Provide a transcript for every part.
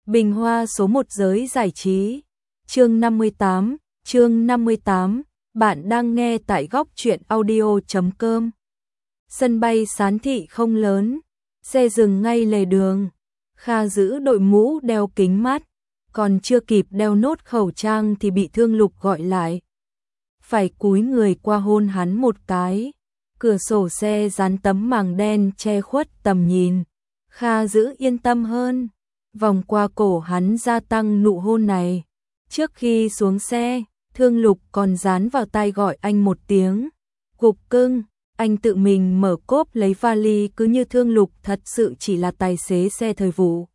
Bình hoa số 1 giới giải trí. Chương 58, bạn đang nghe tại góc truyện audio.com. Sân bay Sán Thị không lớn, xe dừng ngay lề đường. Kha giữ đội mũ đeo kính mát, còn chưa kịp đeo nốt khẩu trang thì bị Thương Lục gọi lại. Phải cúi người qua hôn hắn một cái. Cửa sổ xe dán tấm màng đen che khuất tầm nhìn. Kha giữ yên tâm hơn, vòng qua cổ hắn gia tăng nụ hôn này. Trước khi xuống xe, Thương Lục còn dán vào tai gọi anh một tiếng. Cục cưng, anh tự mình mở cốp lấy vali cứ như Thương Lục thật sự chỉ là tài xế xe thời vụ.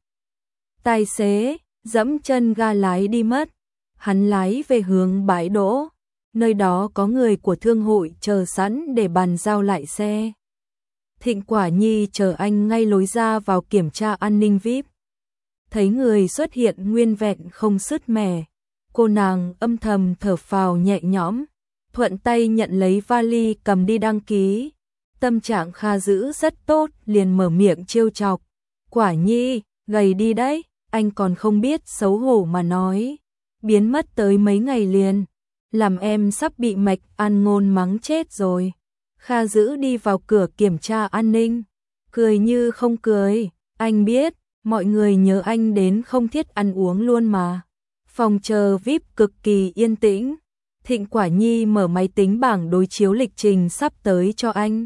Tài xế, dẫm chân ga lái đi mất. Hắn lái về hướng bãi đỗ. Nơi đó có người của thương hội chờ sẵn để bàn giao lại xe. Thịnh Quả Nhi chờ anh ngay lối ra vào kiểm tra an ninh VIP. Thấy người xuất hiện nguyên vẹn không sứt mẻ, cô nàng âm thầm thở phào nhẹ nhõm, thuận tay nhận lấy vali cầm đi đăng ký. Tâm trạng Kha giữ rất tốt, liền mở miệng trêu chọc. Quả Nhi, gầy đi đấy, anh còn không biết xấu hổ mà nói. Biến mất tới mấy ngày liền, làm em sắp bị Mạch An Ngôn mắng chết rồi. Kha giữ đi vào cửa kiểm tra an ninh, cười như không cười. Anh biết, mọi người nhớ anh đến không thiết ăn uống luôn mà. Phòng chờ VIP cực kỳ yên tĩnh. Thịnh Quả Nhi mở máy tính bảng đối chiếu lịch trình sắp tới cho anh.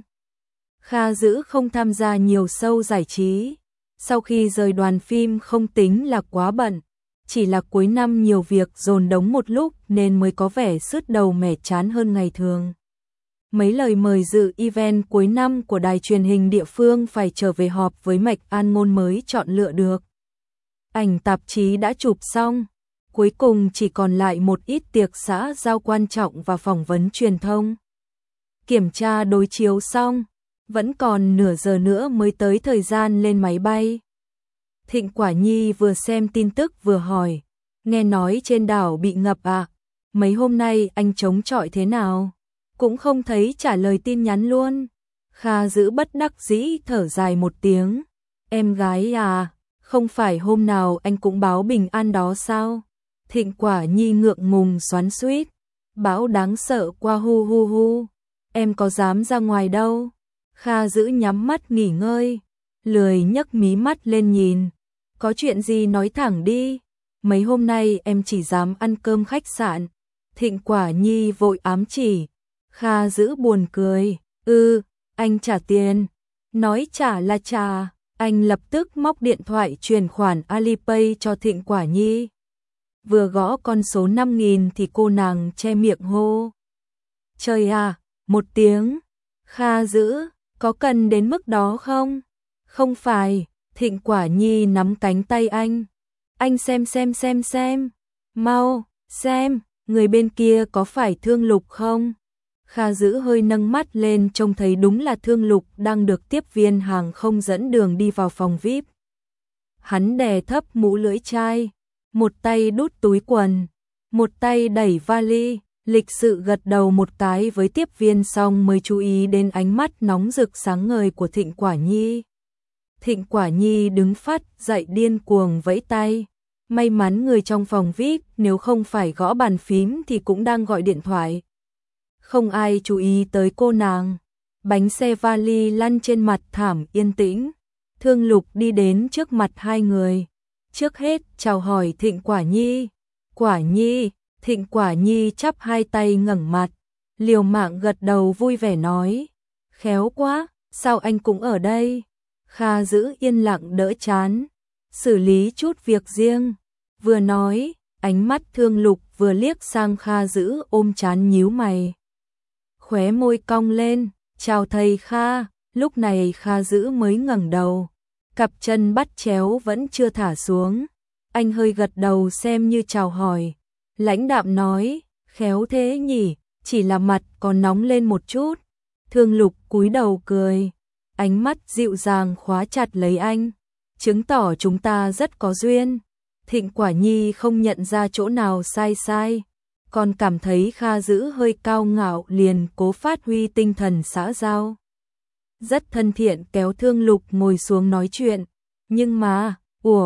Kha giữ không tham gia nhiều show giải trí. Sau khi rời đoàn phim không tính là quá bận, chỉ là cuối năm nhiều việc dồn đống một lúc nên mới có vẻ sứt đầu mẻ chán hơn ngày thường. Mấy lời mời dự event cuối năm của đài truyền hình địa phương phải trở về họp với Mạch An Ngôn mới chọn lựa được. Ảnh tạp chí đã chụp xong, cuối cùng chỉ còn lại một ít tiệc xã giao quan trọng và phỏng vấn truyền thông. Kiểm tra đối chiếu xong, vẫn còn nửa giờ nữa mới tới thời gian lên máy bay. Thịnh Quả Nhi vừa xem tin tức vừa hỏi, nghe nói trên đảo bị ngập à? Mấy hôm nay anh chống chọi thế nào? Cũng không thấy trả lời tin nhắn luôn. Kha giữ bất đắc dĩ thở dài một tiếng. Em gái à, không phải hôm nào anh cũng báo bình an đó sao? Thịnh Quả Nhi ngượng ngùng xoắn xuýt. Bão đáng sợ qua hu hu hu. Em có dám ra ngoài đâu. Kha giữ nhắm mắt nghỉ ngơi, lười nhấc mí mắt lên nhìn. Có chuyện gì nói thẳng đi. Mấy hôm nay em chỉ dám ăn cơm khách sạn. Thịnh Quả Nhi vội ám chỉ. Kha giữ buồn cười. Anh trả tiền. Nói trả là trả. Anh lập tức móc điện thoại chuyển khoản Alipay cho Thịnh Quả Nhi. Vừa gõ con số 5.000 thì cô nàng che miệng hô. Trời à, một tiếng. Kha giữ, có cần đến mức đó không? Không phải. Thịnh Quả Nhi nắm cánh tay anh. Anh xem. Mau, xem, người bên kia có phải Thương Lục không? Kha giữ hơi nâng mắt lên trông thấy đúng là Thương Lục đang được tiếp viên hàng không dẫn đường đi vào phòng VIP. Hắn đè thấp mũ lưỡi chai, một tay đút túi quần, một tay đẩy vali, lịch sự gật đầu một cái với tiếp viên xong mới chú ý đến ánh mắt nóng rực sáng ngời của Thịnh Quả Nhi. Thịnh Quả Nhi đứng phát dậy điên cuồng vẫy tay. May mắn người trong phòng VIP nếu không phải gõ bàn phím thì cũng đang gọi điện thoại. Không ai chú ý tới cô nàng. Bánh xe vali lăn trên mặt thảm yên tĩnh. Thương Lục đi đến trước mặt hai người. Trước hết chào hỏi Thịnh Quả Nhi. Quả Nhi. Thịnh Quả Nhi chắp hai tay ngẩng mặt, liều mạng gật đầu vui vẻ nói. Khéo quá, sao anh cũng ở đây? Kha giữ yên lặng đỡ chán, xử lý chút việc riêng. Vừa nói, ánh mắt Thương Lục vừa liếc sang Kha giữ ôm chán nhíu mày. Khóe môi cong lên, chào thầy Kha. Lúc này Kha giữ mới ngẩng đầu, cặp chân bắt chéo vẫn chưa thả xuống. Anh hơi gật đầu xem như chào hỏi. Lãnh đạm nói, khéo thế nhỉ, chỉ là mặt còn nóng lên một chút. Thương Lục cúi đầu cười, ánh mắt dịu dàng khóa chặt lấy anh, chứng tỏ chúng ta rất có duyên. Thịnh Quả Nhi không nhận ra chỗ nào sai, còn cảm thấy Kha giữ hơi cao ngạo liền cố phát huy tinh thần xã giao. Rất thân thiện kéo Thương Lục ngồi xuống nói chuyện, nhưng mà,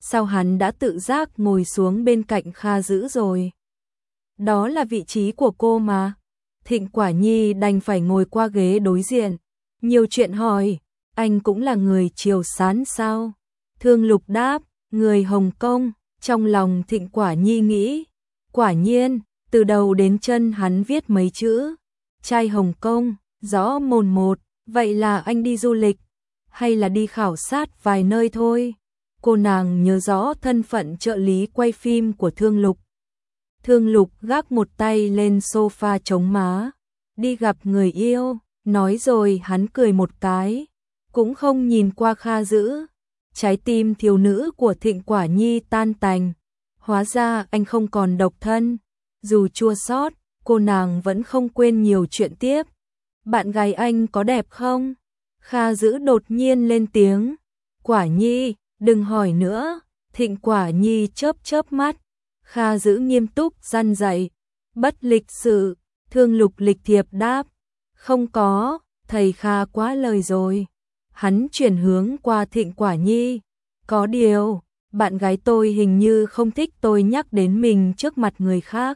sao hắn đã tự giác ngồi xuống bên cạnh Kha Dữ rồi? Đó là vị trí của cô mà. Thịnh Quả Nhi đành phải ngồi qua ghế đối diện. Nhiều chuyện hỏi, anh cũng là người Triều Sán sao? Thương Lục đáp, người Hồng Kông. Trong lòng Thịnh Quả Nhi nghĩ, quả nhiên, từ đầu đến chân hắn viết mấy chữ. Trai Hồng Kông, rõ mồn một, vậy là anh đi du lịch, hay là đi khảo sát vài nơi thôi? Cô nàng nhớ rõ thân phận trợ lý quay phim của Thương Lục. Thương Lục gác một tay lên sofa chống má, đi gặp người yêu, nói rồi hắn cười một cái, cũng không nhìn qua Kha Dữ. Trái tim thiếu nữ của Thịnh Quả Nhi tan tành, hóa ra anh không còn độc thân. Dù chua xót, cô nàng vẫn không quên nhiều chuyện tiếp. Bạn gái anh có đẹp không? Kha Dữ đột nhiên lên tiếng. Quả Nhi, đừng hỏi nữa. Thịnh Quả Nhi chớp chớp mắt. Kha Dữ nghiêm túc răn dạy. Bất lịch sự. Thương Lục lịch thiệp đáp. Không có, thầy Kha quá lời rồi. Hắn chuyển hướng qua Thịnh Quả Nhi. Có điều, bạn gái tôi hình như không thích tôi nhắc đến mình trước mặt người khác.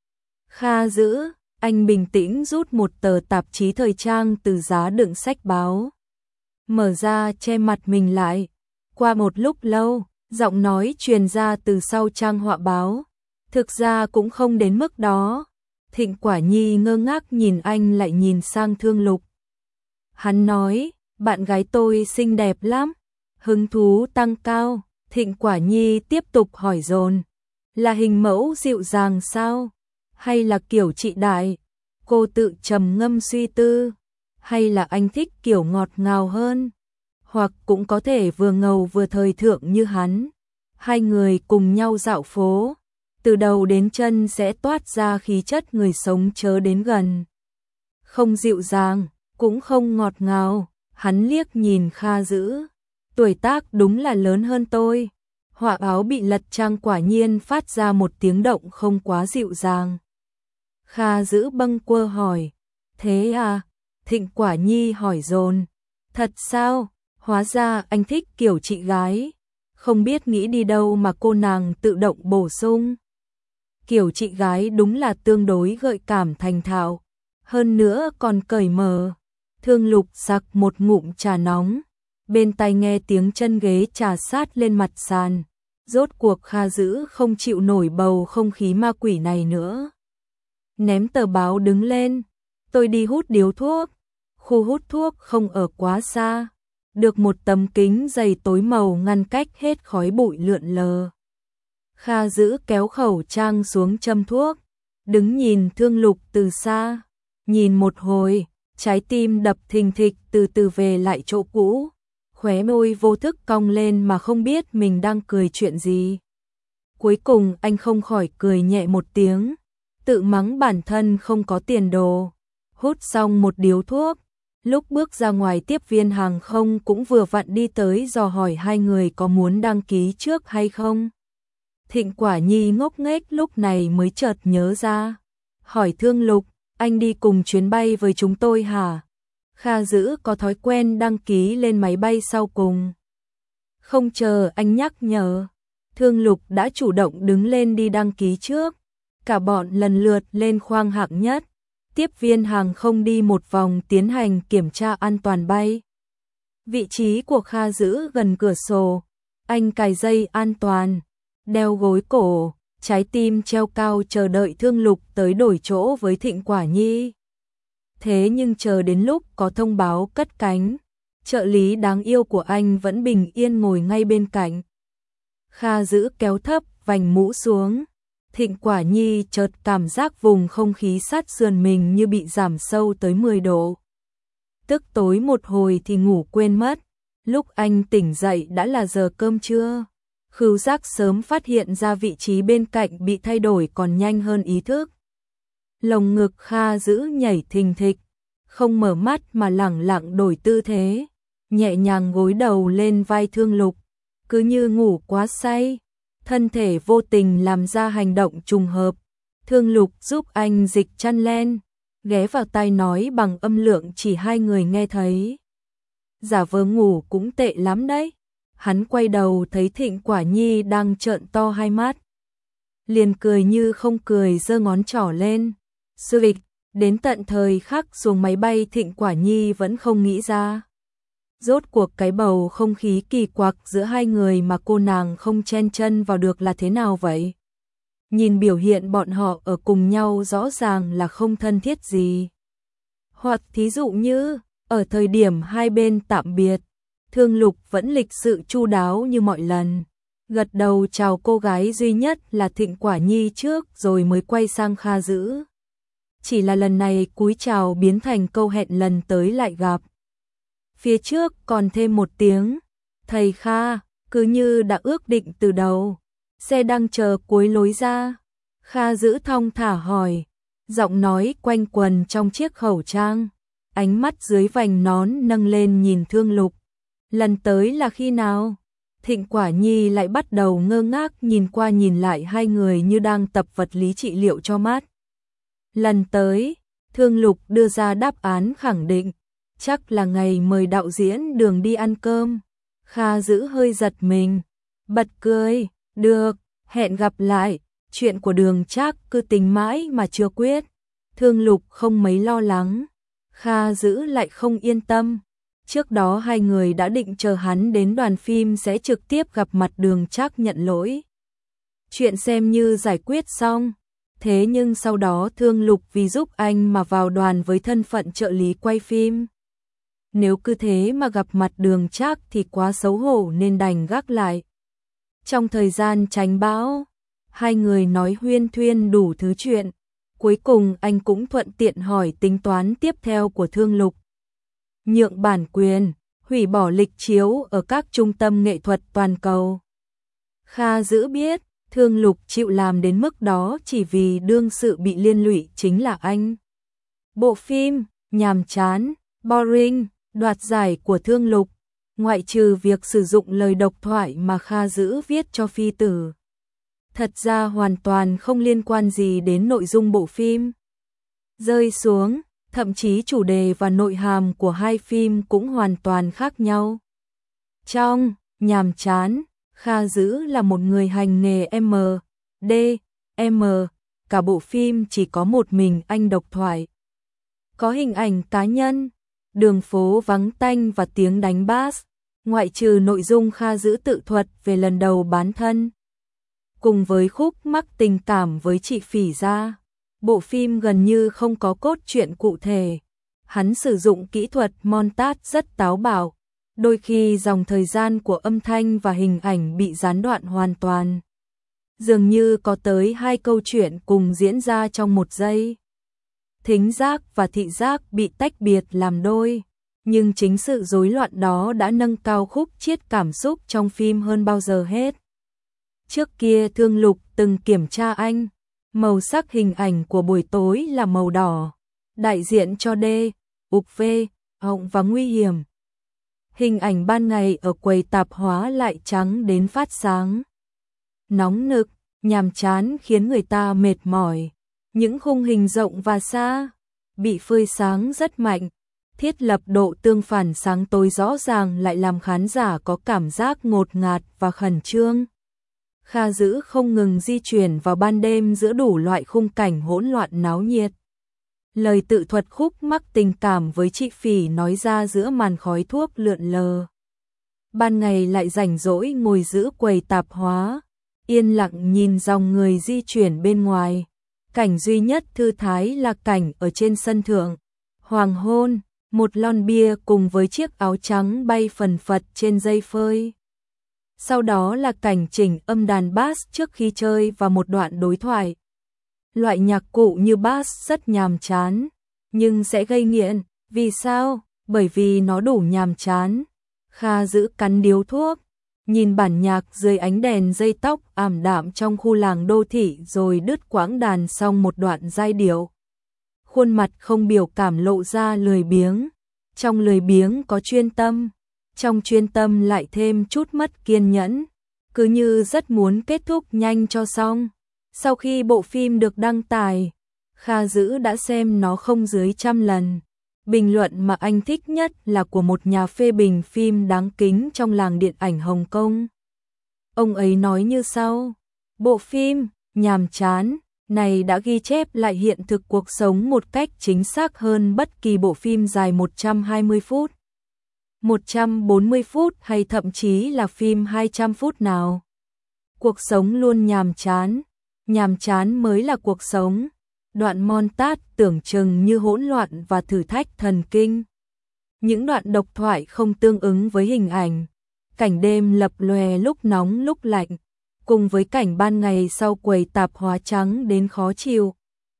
Kha Dữ, anh bình tĩnh rút một tờ tạp chí thời trang từ giá đựng sách báo. Mở ra che mặt mình lại. Qua một lúc lâu, giọng nói truyền ra từ sau trang họa báo. Thực ra cũng không đến mức đó. Thịnh Quả Nhi ngơ ngác nhìn anh lại nhìn sang Thương Lục. Hắn nói, bạn gái tôi xinh đẹp lắm. Hứng thú tăng cao, Thịnh Quả Nhi tiếp tục hỏi dồn. Là hình mẫu dịu dàng sao? Hay là kiểu chị đại? Cô tự trầm ngâm suy tư. Hay là anh thích kiểu ngọt ngào hơn? Hoặc cũng có thể vừa ngầu vừa thời thượng như hắn. Hai người cùng nhau dạo phố, từ đầu đến chân sẽ toát ra khí chất người sống chớ đến gần. Không dịu dàng, cũng không ngọt ngào. Hắn liếc nhìn Kha Dữ. Tuổi tác đúng là lớn hơn tôi. Họa áo bị lật trang quả nhiên phát ra một tiếng động không quá dịu dàng. Kha Dữ bâng quơ hỏi. Thế à? Thịnh Quả Nhi hỏi dồn. Thật sao? Hóa ra anh thích kiểu chị gái. Không biết nghĩ đi đâu mà cô nàng tự động bổ sung. Kiểu chị gái đúng là tương đối gợi cảm thành thạo. Hơn nữa còn cởi mở. Thương Lục sặc một ngụm trà nóng. Bên tai nghe tiếng chân ghế trà sát lên mặt sàn. Rốt cuộc Kha Dữ không chịu nổi bầu không khí ma quỷ này nữa. Ném tờ báo đứng lên. Tôi đi hút điếu thuốc. Khu hút thuốc không ở quá xa. Được một tấm kính dày tối màu ngăn cách hết khói bụi lượn lờ. Kha Dữ kéo khẩu trang xuống châm thuốc. Đứng nhìn Thương Lục từ xa. Nhìn một hồi, trái tim đập thình thịch từ từ về lại chỗ cũ. Khóe môi vô thức cong lên mà không biết mình đang cười chuyện gì. Cuối cùng anh không khỏi cười nhẹ một tiếng. Tự mắng bản thân không có tiền đồ. Hút xong một điếu thuốc. Lúc bước ra ngoài tiếp viên hàng không cũng vừa vặn đi tới dò hỏi hai người có muốn đăng ký trước hay không. Thịnh Quả Nhi ngốc nghếch lúc này mới chợt nhớ ra. Hỏi Thương Lục, anh đi cùng chuyến bay với chúng tôi hả? Kha Dữ có thói quen đăng ký lên máy bay sau cùng. Không chờ anh nhắc nhở, Thương Lục đã chủ động đứng lên đi đăng ký trước. Cả bọn lần lượt lên khoang hạng nhất. Tiếp viên hàng không đi một vòng tiến hành kiểm tra an toàn bay. Vị trí của Kha Dữ gần cửa sổ. Anh cài dây an toàn, đeo gối cổ, trái tim treo cao chờ đợi Thương Lục tới đổi chỗ với Thịnh Quả Nhi. Thế nhưng chờ đến lúc có thông báo cất cánh, trợ lý đáng yêu của anh vẫn bình yên ngồi ngay bên cạnh. Kha Dữ kéo thấp vành mũ xuống. Thịnh Quả Nhi chợt cảm giác vùng không khí sát sườn mình như bị giảm sâu tới 10 độ. Tức tối một hồi thì ngủ quên mất. Lúc anh tỉnh dậy đã là giờ cơm trưa. Khứu giác sớm phát hiện ra vị trí bên cạnh bị thay đổi còn nhanh hơn ý thức. Lồng ngực Kha Dữ nhảy thình thịch, không mở mắt mà lẳng lặng đổi tư thế, nhẹ nhàng gối đầu lên vai Thương Lục, cứ như ngủ quá say, thân thể vô tình làm ra hành động trùng hợp. Thương Lục giúp anh dịch chăn len, ghé vào tai nói bằng âm lượng chỉ hai người nghe thấy. Giả vờ ngủ cũng tệ lắm đấy. Hắn quay đầu thấy Thịnh Quả Nhi đang trợn to hai mắt. Liền cười như không cười giơ ngón trỏ lên. Xuyệt, đến tận thời khắc xuống máy bay Thịnh Quả Nhi vẫn không nghĩ ra. Rốt cuộc cái bầu không khí kỳ quặc giữa hai người mà cô nàng không chen chân vào được là thế nào vậy? Nhìn biểu hiện bọn họ ở cùng nhau rõ ràng là không thân thiết gì. Hoặc thí dụ như, ở thời điểm hai bên tạm biệt, Thương Lục vẫn lịch sự chu đáo như mọi lần. Gật đầu chào cô gái duy nhất là Thịnh Quả Nhi trước rồi mới quay sang Kha Dữ. Chỉ là lần này cúi chào biến thành câu hẹn lần tới lại gặp. Phía trước còn thêm một tiếng, thầy Kha, cứ như đã ước định từ đầu. Xe đang chờ cuối lối ra. Kha Dữ thong thả hỏi, giọng nói quanh quần trong chiếc khẩu trang. Ánh mắt dưới vành nón nâng lên nhìn Thương Lục. Lần tới là khi nào? Thịnh Quả Nhi lại bắt đầu ngơ ngác nhìn qua nhìn lại hai người như đang tập vật lý trị liệu cho mắt. Lần tới, Thương Lục đưa ra đáp án khẳng định, chắc là ngày mời đạo diễn Đường đi ăn cơm. Kha Dữ hơi giật mình, bật cười, được, hẹn gặp lại, chuyện của Đường chắc cứ tính mãi mà chưa quyết. Thương Lục không mấy lo lắng, Kha Dữ lại không yên tâm. Trước đó hai người đã định chờ hắn đến đoàn phim sẽ trực tiếp gặp mặt Đường Trác nhận lỗi. Chuyện xem như giải quyết xong. Thế nhưng sau đó Thương Lục vì giúp anh mà vào đoàn với thân phận trợ lý quay phim. Nếu cứ thế mà gặp mặt Đường Trác thì quá xấu hổ nên đành gác lại. Trong thời gian tránh bão, hai người nói huyên thuyên đủ thứ chuyện. Cuối cùng anh cũng thuận tiện hỏi tính toán tiếp theo của Thương Lục. Nhượng bản quyền, hủy bỏ lịch chiếu ở các trung tâm nghệ thuật toàn cầu. Kha Dữ biết, Thương Lục chịu làm đến mức đó chỉ vì đương sự bị liên lụy chính là anh. Bộ phim, nhàm chán, boring, đoạt giải của Thương Lục, ngoại trừ việc sử dụng lời độc thoại mà Kha Dữ viết cho phi tử. Thật ra hoàn toàn không liên quan gì đến nội dung bộ phim. Rơi xuống, thậm chí chủ đề và nội hàm của hai phim cũng hoàn toàn khác nhau. Trong nhàm chán, Kha Dữ là một người hành nghề M.D.M. Cả bộ phim chỉ có một mình anh độc thoại. Có hình ảnh cá nhân, đường phố vắng tanh và tiếng đánh bass, ngoại trừ nội dung Kha Dữ tự thuật về lần đầu bán thân. Cùng với khúc mắc tình cảm với chị Phỉ ra, bộ phim gần như không có cốt truyện cụ thể. Hắn sử dụng kỹ thuật montage rất táo bạo, đôi khi dòng thời gian của âm thanh và hình ảnh bị gián đoạn hoàn toàn. Dường như có tới hai câu chuyện cùng diễn ra trong một giây. Thính giác và thị giác bị tách biệt làm đôi, nhưng chính sự rối loạn đó đã nâng cao khúc chiết cảm xúc trong phim hơn bao giờ hết. Trước kia Thương Lục từng kiểm tra anh, màu sắc hình ảnh của buổi tối là màu đỏ, đại diện cho D, ục V, hộng và nguy hiểm. Hình ảnh ban ngày ở quầy tạp hóa lại trắng đến phát sáng. Nóng nực, nhàm chán khiến người ta mệt mỏi. Những khung hình rộng và xa, bị phơi sáng rất mạnh, thiết lập độ tương phản sáng tối rõ ràng lại làm khán giả có cảm giác ngột ngạt và khẩn trương. Kha Dữ không ngừng di chuyển vào ban đêm giữa đủ loại khung cảnh hỗn loạn náo nhiệt. Lời tự thuật khúc mắc tình cảm với chị Phỉ nói ra giữa màn khói thuốc lượn lờ. Ban ngày lại rảnh rỗi ngồi giữ quầy tạp hóa, yên lặng nhìn dòng người di chuyển bên ngoài. Cảnh duy nhất thư thái là cảnh ở trên sân thượng. Hoàng hôn, một lon bia cùng với chiếc áo trắng bay phần phật trên dây phơi. Sau đó là cảnh chỉnh âm đàn bass trước khi chơi và một đoạn đối thoại. Loại nhạc cụ như bass rất nhàm chán, nhưng sẽ gây nghiện. Vì sao? Bởi vì nó đủ nhàm chán. Kha Dữ cắn điếu thuốc, nhìn bản nhạc dưới ánh đèn dây tóc ảm đạm trong khu làng đô thị rồi đứt quãng đàn xong một đoạn giai điệu. Khuôn mặt không biểu cảm lộ ra lười biếng. Trong lười biếng có chuyên tâm, trong chuyên tâm lại thêm chút mất kiên nhẫn. Cứ như rất muốn kết thúc nhanh cho xong. Sau khi bộ phim được đăng tải, Kha Dữ đã xem nó không dưới 100 lần. Bình luận mà anh thích nhất là của một nhà phê bình phim đáng kính trong làng điện ảnh Hồng Kông. Ông ấy nói như sau: bộ phim nhàm chán này đã ghi chép lại hiện thực cuộc sống một cách chính xác hơn bất kỳ bộ phim dài 120 phút, 140 phút hay thậm chí là phim 200 phút nào. Cuộc sống luôn nhàm chán mới là cuộc sống. Đoạn montage tưởng chừng như hỗn loạn và thử thách thần kinh. Những đoạn độc thoại không tương ứng với hình ảnh. Cảnh đêm lập lòe lúc nóng lúc lạnh, cùng với cảnh ban ngày sau quầy tạp hóa trắng đến khó chịu.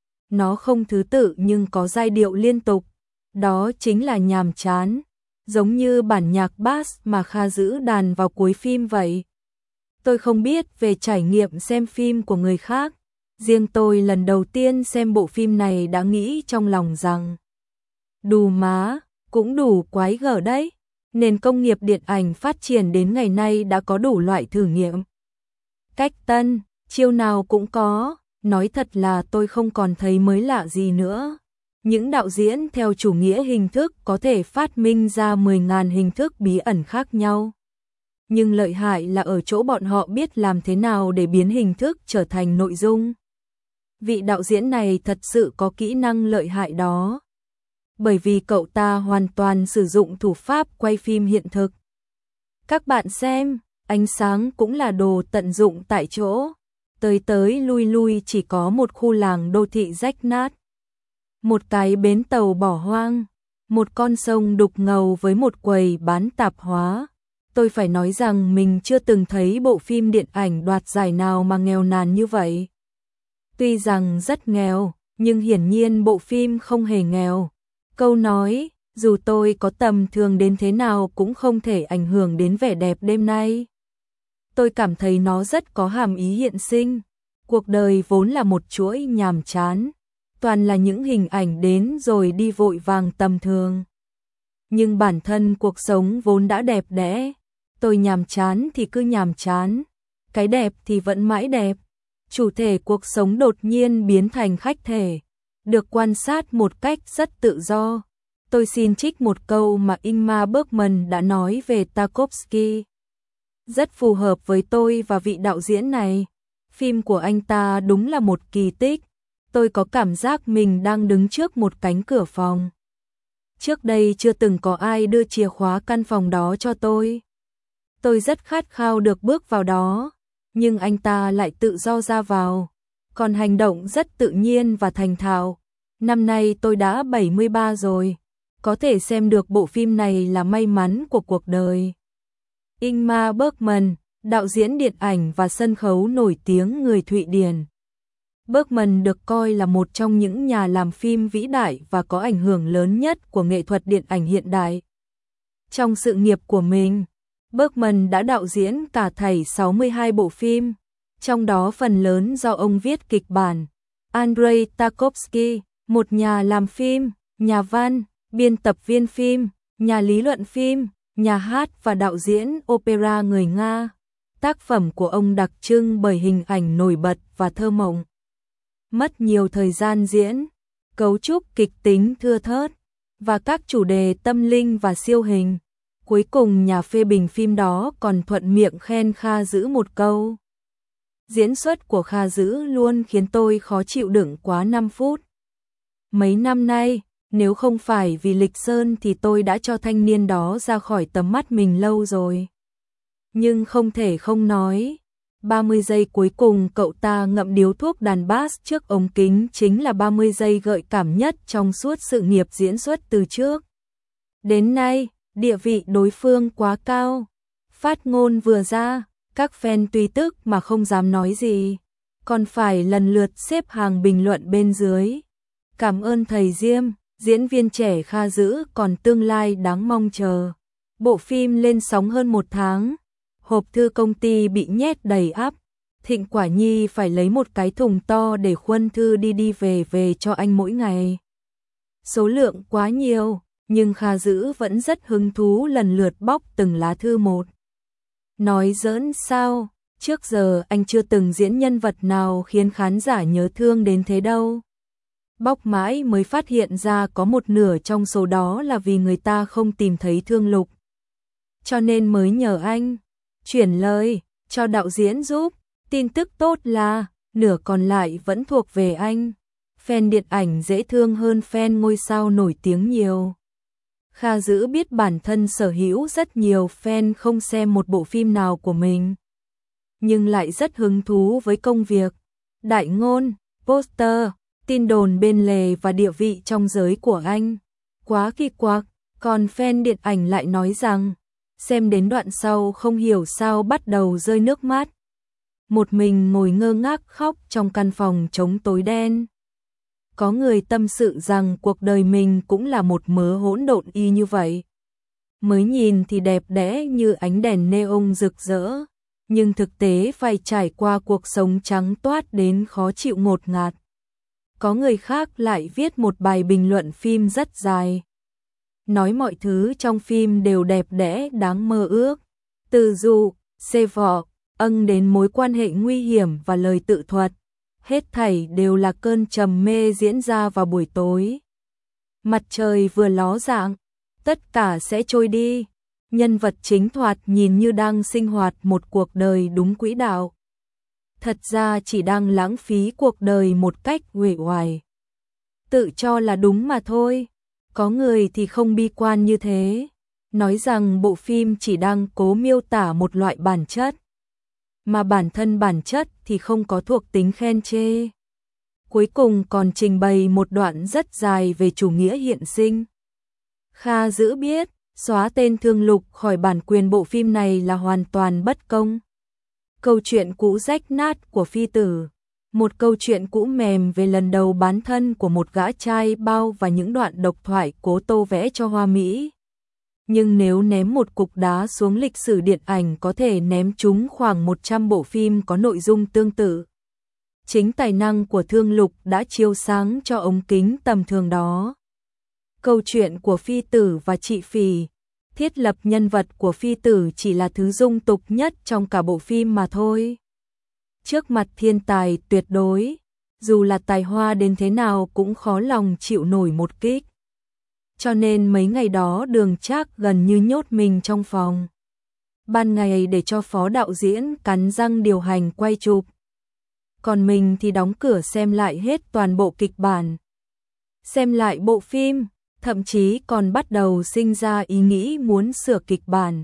Nó không thứ tự nhưng có giai điệu liên tục. Đó chính là nhàm chán, giống như bản nhạc bass mà Kha giữ đàn vào cuối phim vậy. Tôi không biết về trải nghiệm xem phim của người khác. Riêng tôi lần đầu tiên xem bộ phim này đã nghĩ trong lòng rằng đù má, cũng đủ quái gở đấy. Nền công nghiệp điện ảnh phát triển đến ngày nay đã có đủ loại thử nghiệm. Cách tân, chiêu nào cũng có, nói thật là tôi không còn thấy mới lạ gì nữa. Những đạo diễn theo chủ nghĩa hình thức có thể phát minh ra 10.000 hình thức bí ẩn khác nhau. Nhưng lợi hại là ở chỗ bọn họ biết làm thế nào để biến hình thức trở thành nội dung. Vị đạo diễn này thật sự có kỹ năng lợi hại đó. Bởi vì cậu ta hoàn toàn sử dụng thủ pháp quay phim hiện thực. Các bạn xem, ánh sáng cũng là đồ tận dụng tại chỗ. Tới lui lui chỉ có một khu làng đô thị rách nát. Một cái bến tàu bỏ hoang. Một con sông đục ngầu với một quầy bán tạp hóa. Tôi phải nói rằng mình chưa từng thấy bộ phim điện ảnh đoạt giải nào mà nghèo nàn như vậy. Tuy rằng rất nghèo, nhưng hiển nhiên bộ phim không hề nghèo. Câu nói, dù tôi có tầm thường đến thế nào cũng không thể ảnh hưởng đến vẻ đẹp đêm nay. Tôi cảm thấy nó rất có hàm ý hiện sinh. Cuộc đời vốn là một chuỗi nhàm chán, toàn là những hình ảnh đến rồi đi vội vàng tầm thường. Nhưng bản thân cuộc sống vốn đã đẹp đẽ. Tôi nhàm chán thì cứ nhàm chán, cái đẹp thì vẫn mãi đẹp. Chủ thể cuộc sống đột nhiên biến thành khách thể, được quan sát một cách rất tự do. Tôi xin trích một câu mà Ingmar Bergman đã nói về Tarkovsky. Rất phù hợp với tôi và vị đạo diễn này. Phim của anh ta đúng là một kỳ tích. Tôi có cảm giác mình đang đứng trước một cánh cửa phòng. Trước đây chưa từng có ai đưa chìa khóa căn phòng đó cho tôi. Tôi rất khát khao được bước vào đó, nhưng anh ta lại tự do ra vào, còn hành động rất tự nhiên và thành thạo. Năm nay tôi đã 73 rồi, có thể xem được bộ phim này là may mắn của cuộc đời. Ingmar Bergman, đạo diễn điện ảnh và sân khấu nổi tiếng người Thụy Điển. Bergman được coi là một trong những nhà làm phim vĩ đại và có ảnh hưởng lớn nhất của nghệ thuật điện ảnh hiện đại. Trong sự nghiệp của mình, Bergman đã đạo diễn cả thảy 62 bộ phim, trong đó phần lớn do ông viết kịch bản. Andrei Tarkovsky, một nhà làm phim, nhà văn, biên tập viên phim, nhà lý luận phim, nhà hát và đạo diễn opera người Nga. Tác phẩm của ông đặc trưng bởi hình ảnh nổi bật và thơ mộng. Mất nhiều thời gian diễn, cấu trúc kịch tính thưa thớt, và các chủ đề tâm linh và siêu hình. Cuối cùng nhà phê bình phim đó còn thuận miệng khen Kha Dữ một câu. Diễn xuất của Kha Dữ luôn khiến tôi khó chịu đựng quá 5 phút. Mấy năm nay, nếu không phải vì Lịch Sơn thì tôi đã cho thanh niên đó ra khỏi tầm mắt mình lâu rồi. Nhưng không thể không nói, 30 giây cuối cùng cậu ta ngậm điếu thuốc đàn bass trước ống kính chính là 30 giây gợi cảm nhất trong suốt sự nghiệp diễn xuất từ trước đến nay. Địa vị đối phương quá cao. Phát ngôn vừa ra, các fan tùy tức mà không dám nói gì, còn phải lần lượt xếp hàng bình luận bên dưới. Cảm ơn thầy Diêm, diễn viên trẻ Kha Dữ còn tương lai đáng mong chờ. Bộ phim lên sóng hơn 1 tháng, hộp thư công ty bị nhét đầy ắp. Thịnh Quả Nhi phải lấy một cái thùng to để khuân thư đi về cho anh mỗi ngày. Số lượng quá nhiều, nhưng Kha Dữ vẫn rất hứng thú lần lượt bóc từng lá thư một. Nói giỡn sao, trước giờ anh chưa từng diễn nhân vật nào khiến khán giả nhớ thương đến thế đâu. Bóc mãi mới phát hiện ra có một nửa trong số đó là vì người ta không tìm thấy Thương Lục. Cho nên mới nhờ anh chuyển lời cho đạo diễn giúp. Tin tức tốt là nửa còn lại vẫn thuộc về anh. Fan điện ảnh dễ thương hơn fan ngôi sao nổi tiếng nhiều. Kha Dữ biết bản thân sở hữu rất nhiều fan không xem một bộ phim nào của mình, nhưng lại rất hứng thú với công việc, đại ngôn, poster, tin đồn bên lề và địa vị trong giới của anh. Quá kỳ quặc, còn fan điện ảnh lại nói rằng, xem đến đoạn sau không hiểu sao bắt đầu rơi nước mắt. Một mình ngồi ngơ ngác khóc trong căn phòng trống tối đen. Có người tâm sự rằng cuộc đời mình cũng là một mớ hỗn độn y như vậy. Mới nhìn thì đẹp đẽ như ánh đèn neon rực rỡ, nhưng thực tế phải trải qua cuộc sống trắng toát đến khó chịu ngột ngạt. Có người khác lại viết một bài bình luận phim rất dài, nói mọi thứ trong phim đều đẹp đẽ đáng mơ ước, từ dụ, xê vọ, đến mối quan hệ nguy hiểm và lời tự thuật. Hết thảy đều là cơn trầm mê diễn ra vào buổi tối. Mặt trời vừa ló dạng, tất cả sẽ trôi đi. Nhân vật chính thoạt nhìn như đang sinh hoạt một cuộc đời đúng quỹ đạo. Thật ra chỉ đang lãng phí cuộc đời một cách uể oải. Tự cho là đúng mà thôi. Có người thì không bi quan như thế, nói rằng bộ phim chỉ đang cố miêu tả một loại bản chất, mà bản thân bản chất thì không có thuộc tính khen chê. Cuối cùng còn trình bày một đoạn rất dài về chủ nghĩa hiện sinh. Kha Dữ biết, xóa tên Thương Lục khỏi bản quyền bộ phim này là hoàn toàn bất công. Câu chuyện cũ rách nát của phi tử, một câu chuyện cũ mềm về lần đầu bán thân của một gã trai bao và những đoạn độc thoại cố tô vẽ cho hoa mỹ. Nhưng nếu ném một cục đá xuống lịch sử điện ảnh có thể ném chúng khoảng 100 bộ phim có nội dung tương tự. Chính tài năng của Thương Lục đã chiếu sáng cho ống kính tầm thường đó. Câu chuyện của phi tử và chị Phì, thiết lập nhân vật của phi tử chỉ là thứ dung tục nhất trong cả bộ phim mà thôi. Trước mặt thiên tài tuyệt đối, dù là tài hoa đến thế nào cũng khó lòng chịu nổi một kích. Cho nên mấy ngày đó Đường Trác gần như nhốt mình trong phòng. Ban ngày để cho phó đạo diễn cắn răng điều hành quay chụp. Còn mình thì đóng cửa xem lại hết toàn bộ kịch bản. Xem lại bộ phim, thậm chí còn bắt đầu sinh ra ý nghĩ muốn sửa kịch bản.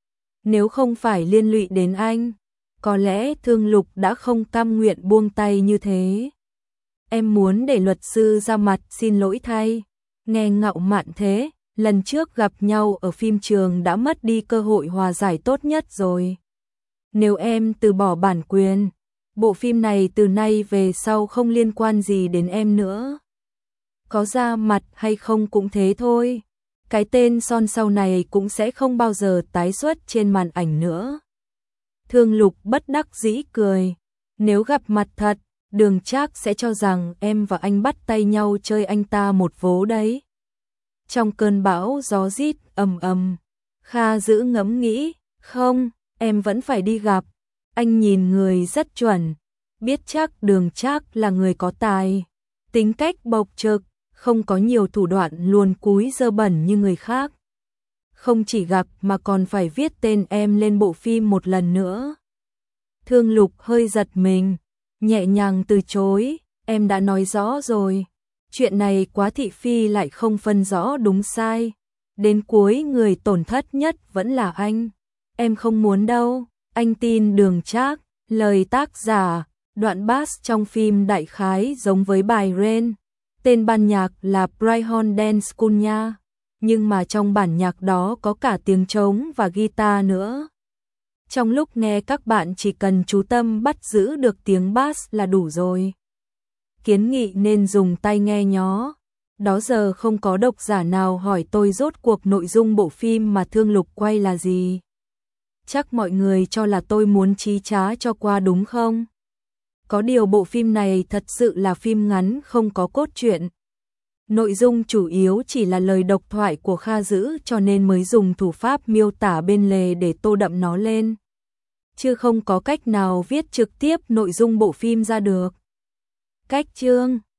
Nếu không phải liên lụy đến anh, có lẽ Thương Lục đã không cam nguyện buông tay như thế. Em muốn để luật sư ra mặt xin lỗi thay. Nghe ngạo mạn thế, lần trước gặp nhau ở phim trường đã mất đi cơ hội hòa giải tốt nhất rồi. Nếu em từ bỏ bản quyền, bộ phim này từ nay về sau không liên quan gì đến em nữa. Có ra mặt hay không cũng thế thôi. Cái tên Son sau này cũng sẽ không bao giờ tái xuất trên màn ảnh nữa. Thương Lục bất đắc dĩ cười. Nếu gặp mặt thật, Đường Trác sẽ cho rằng em và anh bắt tay nhau chơi anh ta một vố đấy. Trong cơn bão gió rít ầm ầm, Kha Dữ ngẫm nghĩ, không, em vẫn phải đi gặp. Anh nhìn người rất chuẩn, biết chắc Đường Trác là người có tài, tính cách bộc trực, không có nhiều thủ đoạn luồn cúi dơ bẩn như người khác. Không chỉ gặp mà còn phải viết tên em lên bộ phim một lần nữa. Thương Lục hơi giật mình, nhẹ nhàng từ chối, em đã nói rõ rồi. Chuyện này quá thị phi lại không phân rõ đúng sai. Đến cuối người tổn thất nhất vẫn là anh. Em không muốn đâu. Anh tin Đường Trác, lời tác giả, đoạn bass trong phim đại khái giống với bài Rain. Tên ban nhạc là Brighton Dance School nha. Nhưng mà trong bản nhạc đó có cả tiếng trống và guitar nữa. Trong lúc nghe các bạn chỉ cần chú tâm bắt giữ được tiếng bass là đủ rồi. Kiến nghị nên dùng tai nghe nhó. Đó giờ không có độc giả nào hỏi tôi rốt cuộc nội dung bộ phim mà Thương Lục quay là gì. Chắc mọi người cho là tôi muốn chí trá cho qua đúng không? Có điều bộ phim này thật sự là phim ngắn không có cốt truyện. Nội dung chủ yếu chỉ là lời độc thoại của Kha Dữ cho nên mới dùng thủ pháp miêu tả bên lề để tô đậm nó lên. Chứ không có cách nào viết trực tiếp nội dung bộ phim ra được. Cách chương